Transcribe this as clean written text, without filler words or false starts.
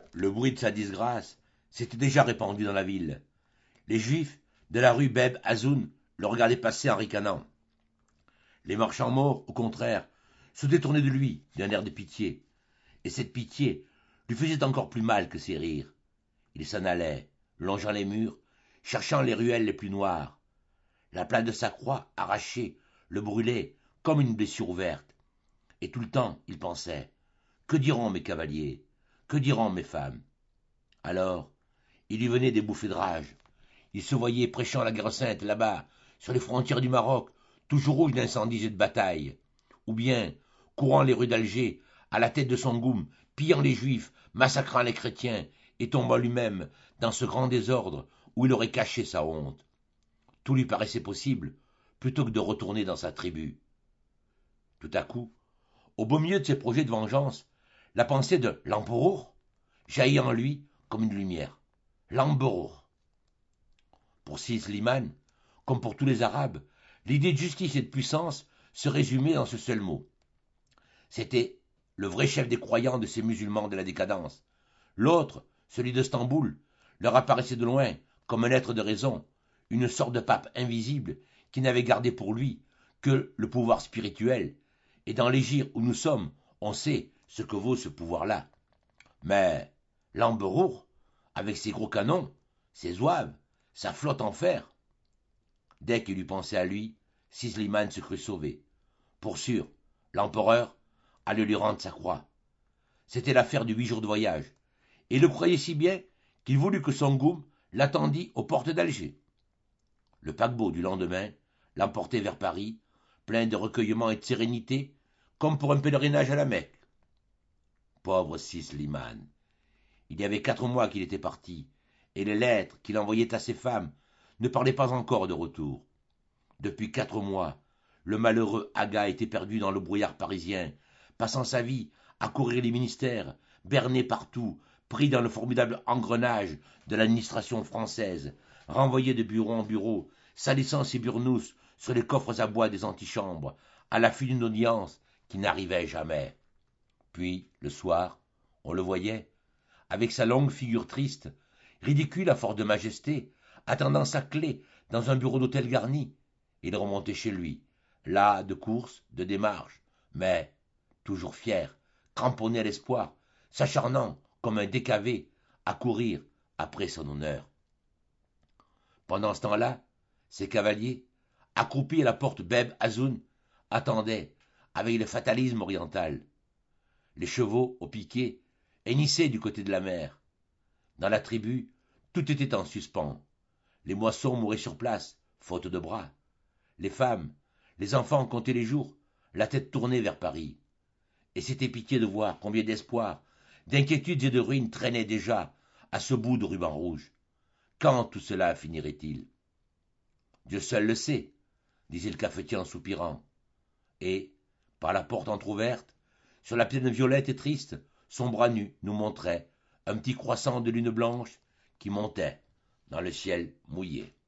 Le bruit de sa disgrâce s'était déjà répandu dans la ville. Les Juifs de la rue Beb Azoun le regardaient passer en ricanant. Les marchands morts, au contraire, se détournaient de lui d'un air de pitié, et cette pitié lui faisait encore plus mal que ses rires. Il s'en allait, longeant les murs, cherchant les ruelles les plus noires. La plaque de sa croix, arrachée, le brûlait comme une blessure ouverte. Et tout le temps, il pensait: que diront mes cavaliers? Que diront mes femmes? Alors, il lui venait des bouffées de rage. Il se voyait prêchant la guerre sainte là-bas, sur les frontières du Maroc, toujours rouge d'incendies et de batailles. Ou bien, courant les rues d'Alger, à la tête de son goum, pillant les juifs, massacrant les chrétiens, et tombant lui-même dans ce grand désordre où il aurait caché sa honte. Tout lui paraissait possible, plutôt que de retourner dans sa tribu. Tout à coup, au beau milieu de ses projets de vengeance, la pensée de l'empereur jaillit en lui comme une lumière. L'empereur. Pour Si Slimane, comme pour tous les Arabes, l'idée de justice et de puissance se résumait dans ce seul mot. C'était le vrai chef des croyants de ces musulmans de la décadence. L'autre, celui de Stamboul, leur apparaissait de loin comme un être de raison, une sorte de pape invisible qui n'avait gardé pour lui que le pouvoir spirituel. Et dans l'Égypte où nous sommes, on sait ce que vaut ce pouvoir-là. Mais l'empereur, avec ses gros canons, ses zouaves, sa flotte en fer. Dès qu'il eut pensé à lui, Slimane se crut sauvé. Pour sûr, l'empereur allait lui rendre sa croix. C'était l'affaire de 8 jours de voyage, et il le croyait si bien qu'il voulut que son goum l'attendît aux portes d'Alger. Le paquebot du lendemain l'emportait vers Paris, plein de recueillement et de sérénité, comme pour un pèlerinage à la Mecque. Pauvre Slimane. Il y avait 4 mois qu'il était parti, et les lettres qu'il envoyait à ses femmes ne parlaient pas encore de retour. Depuis 4 mois, le malheureux Aga était perdu dans le brouillard parisien, passant sa vie à courir les ministères, berné partout, pris dans le formidable engrenage de l'administration française, renvoyé de bureau en bureau, salissant ses burnous sur les coffres à bois des antichambres, à l'affût d'une audience qui n'arrivait jamais. Puis, le soir, on le voyait, avec sa longue figure triste, ridicule à force de majesté, attendant sa clé dans un bureau d'hôtel garni. Il remontait chez lui, las de courses, de démarches, mais toujours fier, cramponné à l'espoir, s'acharnant comme un décavé à courir après son honneur. Pendant ce temps-là, ses cavaliers, accroupis à la porte Beb Azoun, attendaient avec le fatalisme oriental. Les chevaux, au piquet, hennissaient du côté de la mer. Dans la tribu, tout était en suspens. Les moissons mouraient sur place, faute de bras. Les femmes, les enfants comptaient les jours, la tête tournée vers Paris. Et c'était pitié de voir combien d'espoir, d'inquiétudes et de ruines traînaient déjà à ce bout de ruban rouge. Quand tout cela finirait-il? Dieu seul le sait, disait le cafetier en soupirant. Et, par la porte entr'ouverte, sur la plaine violette et triste, son bras nu nous montrait un petit croissant de lune blanche qui montait dans le ciel mouillé.